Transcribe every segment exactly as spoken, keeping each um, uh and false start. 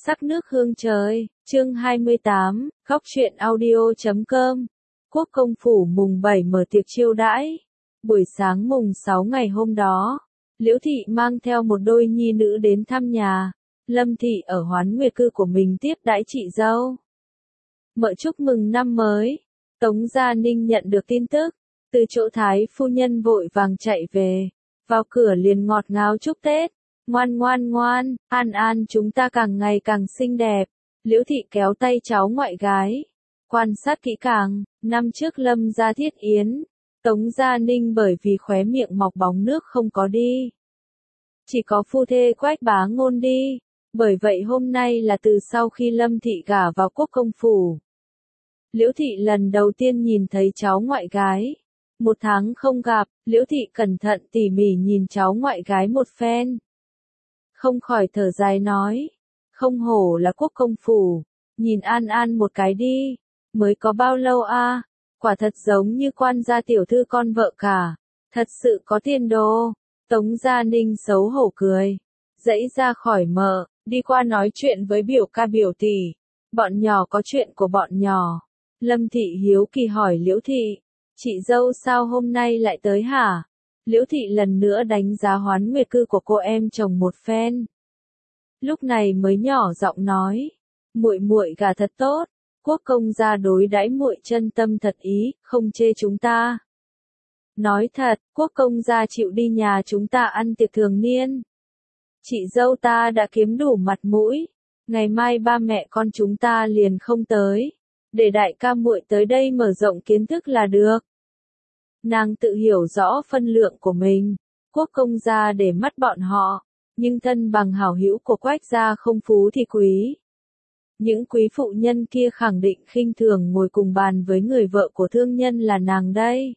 Sắc nước hương trời, chương hai mươi tám, góc truyện audio chấm com. Quốc công phủ mùng bảy mở tiệc chiêu đãi. Buổi sáng mùng sáu ngày hôm đó, Liễu Thị mang theo một đôi nhi nữ đến thăm nhà. Lâm Thị ở Hoán Nguyệt cư của mình tiếp đãi chị dâu. Mợ chúc mừng năm mới. Tống Gia Ninh nhận được tin tức, từ chỗ Thái phu nhân vội vàng chạy về, vào cửa liền ngọt ngào chúc Tết. Ngoan ngoan ngoan, An An chúng ta càng ngày càng xinh đẹp. Liễu Thị kéo tay cháu ngoại gái. Quan sát kỹ càng, năm trước Lâm gia thiết yến, Tống Gia Ninh bởi vì khóe miệng mọc bóng nước không có đi. Chỉ có phu thê Quách Bá Ngôn đi. Bởi vậy hôm nay là từ sau khi Lâm Thị gả vào quốc công phủ. Liễu Thị lần đầu tiên nhìn thấy cháu ngoại gái. Một tháng không gặp, Liễu Thị cẩn thận tỉ mỉ nhìn cháu ngoại gái một phen. Không khỏi thở dài nói, không hổ là quốc công phủ, nhìn An An một cái đi, mới có bao lâu a, quả thật giống như quan gia tiểu thư con vợ cả, thật sự có tiền đồ. Tống Gia Ninh xấu hổ cười, dãy ra khỏi mợ, đi qua nói chuyện với biểu ca biểu tỷ, bọn nhỏ có chuyện của bọn nhỏ. Lâm Thị hiếu kỳ hỏi Liễu Thị, chị dâu sao hôm nay lại tới hả? Liễu Thị lần nữa đánh giá Hoán Nguyệt cư của cô em chồng một phen. Lúc này mới nhỏ giọng nói, muội muội gả thật tốt, quốc công gia đối đãi muội chân tâm thật ý, không chê chúng ta. Nói thật, quốc công gia chịu đi nhà chúng ta ăn tiệc thường niên. Chị dâu ta đã kiếm đủ mặt mũi, ngày mai ba mẹ con chúng ta liền không tới, để đại ca muội tới đây mở rộng kiến thức là được. Nàng tự hiểu rõ phân lượng của mình, quốc công gia để mắt bọn họ, nhưng thân bằng hảo hữu của Quách gia không phú thì quý. Những quý phụ nhân kia khẳng định khinh thường ngồi cùng bàn với người vợ của thương nhân là nàng đây.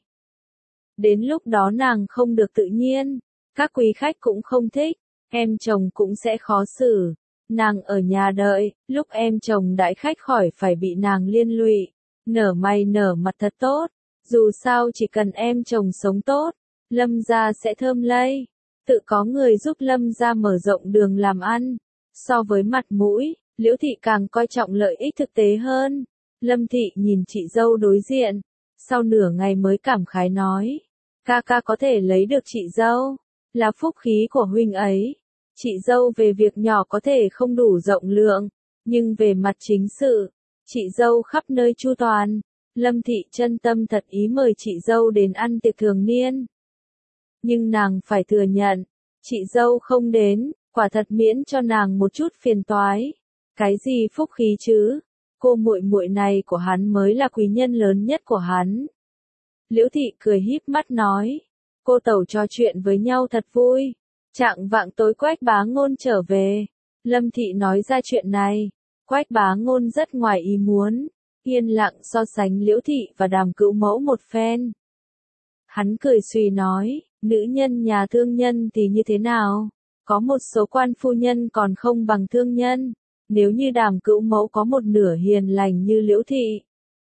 Đến lúc đó nàng không được tự nhiên, các quý khách cũng không thích, em chồng cũng sẽ khó xử. Nàng ở nhà đợi, lúc em chồng đãi khách khỏi phải bị nàng liên lụy, nở mày nở mặt thật tốt. Dù sao chỉ cần em chồng sống tốt, Lâm gia sẽ thơm lây, tự có người giúp Lâm gia mở rộng đường làm ăn. So với mặt mũi, Liễu Thị càng coi trọng lợi ích thực tế hơn. Lâm Thị nhìn chị dâu đối diện, sau nửa ngày mới cảm khái nói, ca ca có thể lấy được chị dâu, là phúc khí của huynh ấy. Chị dâu về việc nhỏ có thể không đủ rộng lượng, nhưng về mặt chính sự, chị dâu khắp nơi chu toàn. Lâm Thị chân tâm thật ý mời chị dâu đến ăn tiệc thường niên. Nhưng nàng phải thừa nhận, chị dâu không đến, quả thật miễn cho nàng một chút phiền toái. Cái gì phúc khí chứ? Cô muội muội này của hắn mới là quý nhân lớn nhất của hắn. Liễu Thị cười híp mắt nói, cô tẩu trò chuyện với nhau thật vui. Trạng vạng tối Quách Bá Ngôn trở về, Lâm Thị nói ra chuyện này, Quách Bá Ngôn rất ngoài ý muốn. Yên lặng so sánh Liễu Thị và Đàm Cữu Mẫu một phen. Hắn cười suy nói, nữ nhân nhà thương nhân thì như thế nào? Có một số quan phu nhân còn không bằng thương nhân, nếu như Đàm Cữu Mẫu có một nửa hiền lành như Liễu Thị,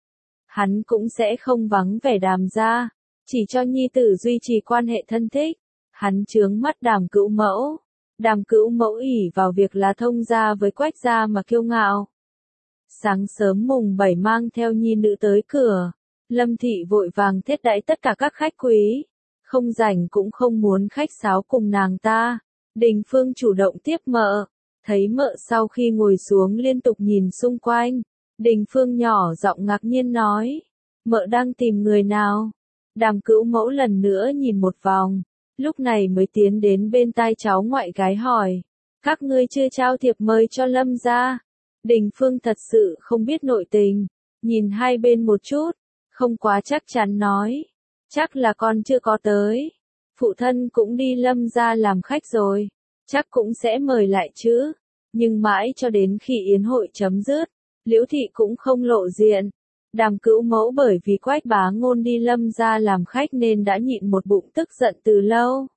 hắn cũng sẽ không vắng vẻ Đàm gia, chỉ cho nhi tử duy trì quan hệ thân thích. Hắn chướng mắt Đàm Cữu Mẫu. Đàm Cữu Mẫu ỷ vào việc là thông gia với Quách gia mà kiêu ngạo. Sáng sớm mùng bảy mang theo nhi nữ tới cửa, Lâm Thị vội vàng thiết đãi tất cả các khách quý, không rảnh cũng không muốn khách sáo cùng nàng ta. Đình Phương chủ động tiếp mợ, thấy mợ sau khi ngồi xuống liên tục nhìn xung quanh, Đình Phương nhỏ giọng ngạc nhiên nói, mợ đang tìm người nào? Đàm Cữu Mẫu lần nữa nhìn một vòng, lúc này mới tiến đến bên tai cháu ngoại gái hỏi, các ngươi chưa trao thiệp mời cho Lâm gia? Đình Phương thật sự không biết nội tình, nhìn hai bên một chút, không quá chắc chắn nói, chắc là con chưa có tới, phụ thân cũng đi Lâm gia làm khách rồi, chắc cũng sẽ mời lại chứ, nhưng mãi cho đến khi yến hội chấm dứt, Liễu Thị cũng không lộ diện. Đàm Cữu Mẫu bởi vì Quách Bá Ngôn đi Lâm gia làm khách nên đã nhịn một bụng tức giận từ lâu.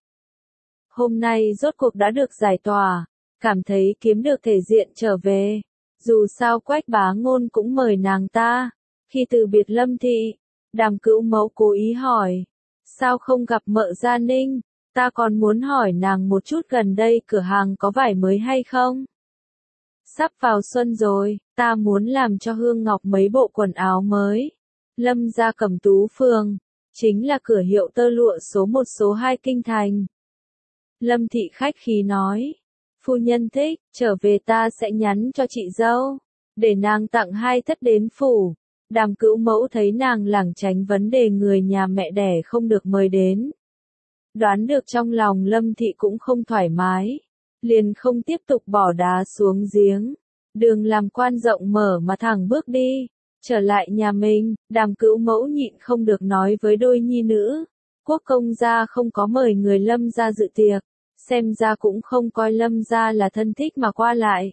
Hôm nay rốt cuộc đã được giải tỏa, cảm thấy kiếm được thể diện trở về. Dù sao Quách Bá Ngôn cũng mời nàng ta. Khi từ biệt Lâm Thị, Đàm Cữu Mẫu cố ý hỏi, sao không gặp mợ Gia Ninh? Ta còn muốn hỏi nàng một chút gần đây cửa hàng có vải mới hay không? Sắp vào xuân rồi, ta muốn làm cho Hương Ngọc mấy bộ quần áo mới. Lâm gia Cẩm Tú Phường, chính là cửa hiệu tơ lụa số một số hai kinh thành. Lâm thị khách khí nói, phu nhân thích, trở về ta sẽ nhắn cho chị dâu, để nàng tặng hai thất đến phủ. Đàm Cữu Mẫu thấy nàng lảng tránh vấn đề người nhà mẹ đẻ không được mời đến. Đoán được trong lòng Lâm thị cũng không thoải mái, liền không tiếp tục bỏ đá xuống giếng. Đường làm quan rộng mở mà thẳng bước đi, trở lại nhà mình, Đàm Cữu Mẫu nhịn không được nói với đôi nhi nữ. Quốc công gia không có mời người Lâm gia dự tiệc, xem ra cũng không coi Lâm gia là thân thích mà qua lại.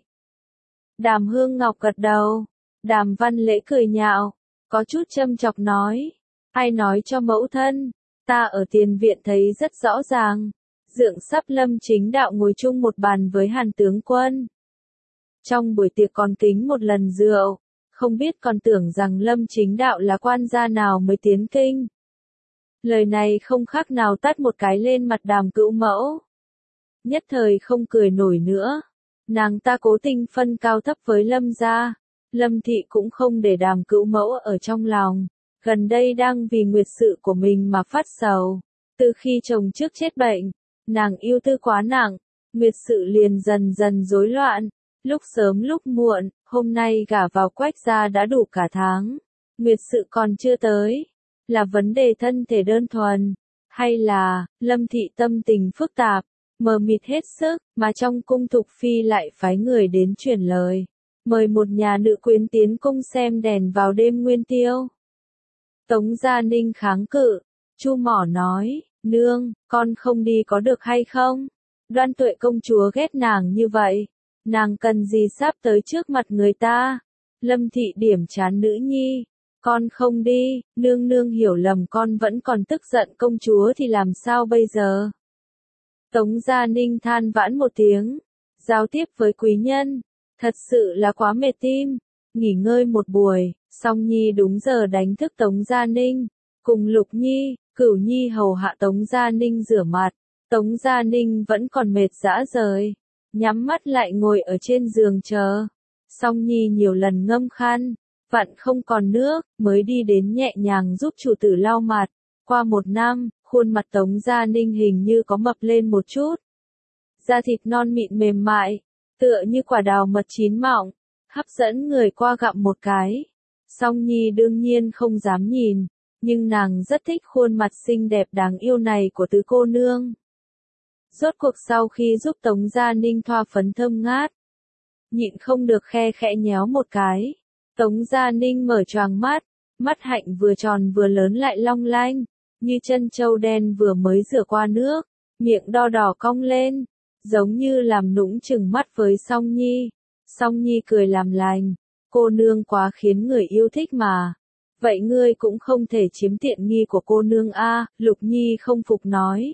Đàm Hương Ngọc gật đầu, Đàm Văn Lễ cười nhạo, có chút châm chọc nói, ai nói cho mẫu thân, ta ở tiền viện thấy rất rõ ràng, Dượng sắp Lâm Chính Đạo ngồi chung một bàn với Hàn tướng quân. Trong buổi tiệc còn kính một lần rượu, không biết còn tưởng rằng Lâm Chính Đạo là quan gia nào mới tiến kinh. Lời này không khác nào tát một cái lên mặt Đàm Cữu Mẫu. Nhất thời không cười nổi nữa. Nàng ta cố tình phân cao thấp với Lâm gia. Lâm thị cũng không để Đàm Cữu Mẫu ở trong lòng. Gần đây đang vì nguyệt sự của mình mà phát sầu. Từ khi chồng trước chết bệnh, nàng yêu tư quá nặng, nguyệt sự liền dần dần rối loạn. Lúc sớm lúc muộn, hôm nay gả vào Quách gia đã đủ cả tháng. Nguyệt sự còn chưa tới. Là vấn đề thân thể đơn thuần. Hay là, Lâm thị tâm tình phức tạp, mờ mịt hết sức, mà trong cung Thục Phi lại phái người đến truyền lời. Mời một nhà nữ quyến tiến cung xem đèn vào đêm nguyên tiêu. Tống Gia Ninh kháng cự. Chu Mỏ nói, nương, con không đi có được hay không? Đoan Tuệ công chúa ghét nàng như vậy. Nàng cần gì sắp tới trước mặt người ta? Lâm thị điểm chán nữ nhi. Con không đi, nương nương hiểu lầm con vẫn còn tức giận công chúa thì làm sao bây giờ? Tống Gia Ninh than vãn một tiếng. Giao tiếp với quý nhân. Thật sự là quá mệt tim. Nghỉ ngơi một buổi, Song Nhi đúng giờ đánh thức Tống Gia Ninh. Cùng Lục Nhi, Cửu Nhi hầu hạ Tống Gia Ninh rửa mặt. Tống Gia Ninh vẫn còn mệt rã rời. Nhắm mắt lại ngồi ở trên giường chờ. Song Nhi nhiều lần ngâm khăn, vặn không còn nước, mới đi đến nhẹ nhàng giúp chủ tử lau mặt. Qua một năm, khuôn mặt Tống Gia Ninh hình như có mập lên một chút. Da thịt non mịn mềm mại, tựa như quả đào mật chín mọng, hấp dẫn người qua gặm một cái. Song Nhi đương nhiên không dám nhìn, nhưng nàng rất thích khuôn mặt xinh đẹp đáng yêu này của tứ cô nương. Rốt cuộc sau khi giúp Tống Gia Ninh thoa phấn thơm ngát, nhịn không được khe khẽ nhéo một cái. Tống Gia Ninh mở choàng mắt, mắt hạnh vừa tròn vừa lớn lại long lanh, như chân trâu đen vừa mới rửa qua nước, miệng đo đỏ cong lên, giống như làm nũng chừng mắt với Song Nhi. Song Nhi cười làm lành, cô nương quá khiến người yêu thích mà. Vậy ngươi cũng không thể chiếm tiện nghi của cô nương a, Lục Nhi không phục nói.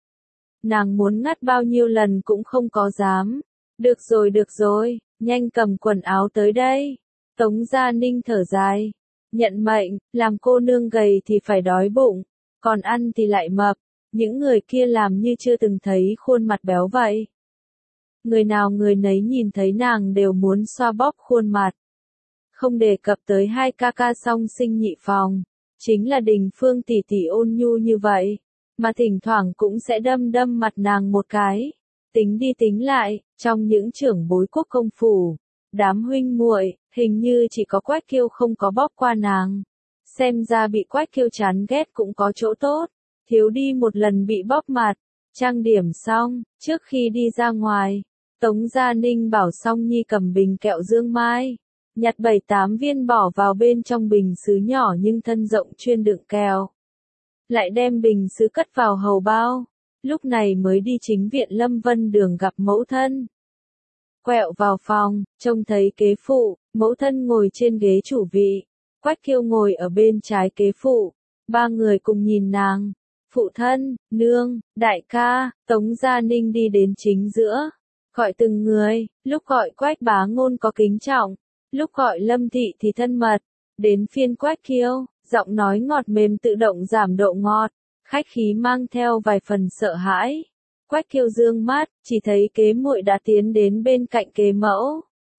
Nàng muốn ngắt bao nhiêu lần cũng không có dám. Được rồi được rồi, nhanh cầm quần áo tới đây. Tống Gia Ninh thở dài. Nhận mệnh, làm cô nương gầy thì phải đói bụng, còn ăn thì lại mập. Những người kia làm như chưa từng thấy khuôn mặt béo vậy. Người nào người nấy nhìn thấy nàng đều muốn xoa bóp khuôn mặt. Không đề cập tới hai ca ca song sinh nhị phòng. Chính là Đình Phương tỷ tỷ ôn nhu như vậy. Mà thỉnh thoảng cũng sẽ đâm đâm mặt nàng một cái. Tính đi tính lại, trong những trưởng bối quốc công phủ, đám huynh muội, hình như chỉ có Quách Kiêu không có bóp qua nàng. Xem ra bị Quách Kiêu chán ghét cũng có chỗ tốt. Thiếu đi một lần bị bóp mặt. Trang điểm xong, trước khi đi ra ngoài, Tống Gia Ninh bảo Song Nhi cầm bình kẹo dương mai. Nhặt bảy tám viên bỏ vào bên trong bình sứ nhỏ nhưng thân rộng chuyên đựng kẹo. Lại đem bình sứ cất vào hầu bao. Lúc này mới đi chính viện Lâm Vân Đường gặp mẫu thân. Quẹo vào phòng, trông thấy kế phụ, mẫu thân ngồi trên ghế chủ vị. Quách Kiêu ngồi ở bên trái kế phụ. Ba người cùng nhìn nàng. Phụ thân, nương, đại ca, Tống Gia Ninh đi đến chính giữa. Gọi từng người, lúc gọi Quách Bá Ngôn có kính trọng. Lúc gọi Lâm Thị thì thân mật. Đến phiên Quách Kiêu, giọng nói ngọt mềm tự động giảm độ ngọt. Khách khí mang theo vài phần sợ hãi. Quách Kiêu dương mắt, chỉ thấy kế muội đã tiến đến bên cạnh kế mẫu.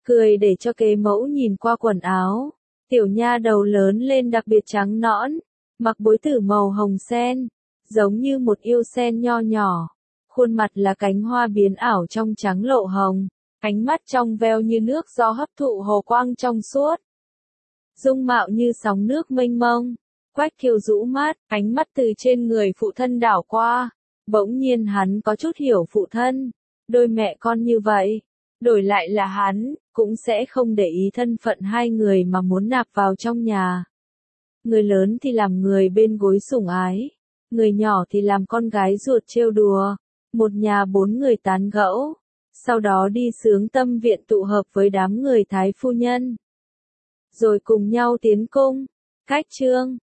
cười để cho kế mẫu nhìn qua quần áo. Tiểu nha đầu lớn lên đặc biệt trắng nõn, mặc bối tử màu hồng sen, giống như một yêu sen nho nhỏ. Khuôn mặt là cánh hoa biến ảo trong trắng lộ hồng, ánh mắt trong veo như nước gió hấp thụ hồ quang trong suốt. Dung mạo như sóng nước mênh mông. Quách Kiều rũ mắt, ánh mắt từ trên người phụ thân đảo qua. Bỗng nhiên hắn có chút hiểu phụ thân. Đôi mẹ con như vậy, đổi lại là hắn, cũng sẽ không để ý thân phận hai người mà muốn nạp vào trong nhà. Người lớn thì làm người bên gối sủng ái, người nhỏ thì làm con gái ruột trêu đùa. Một nhà bốn người tán gẫu, sau đó đi sướng tâm viện tụ hợp với đám người thái phu nhân. Rồi cùng nhau tiến cung. Cách chương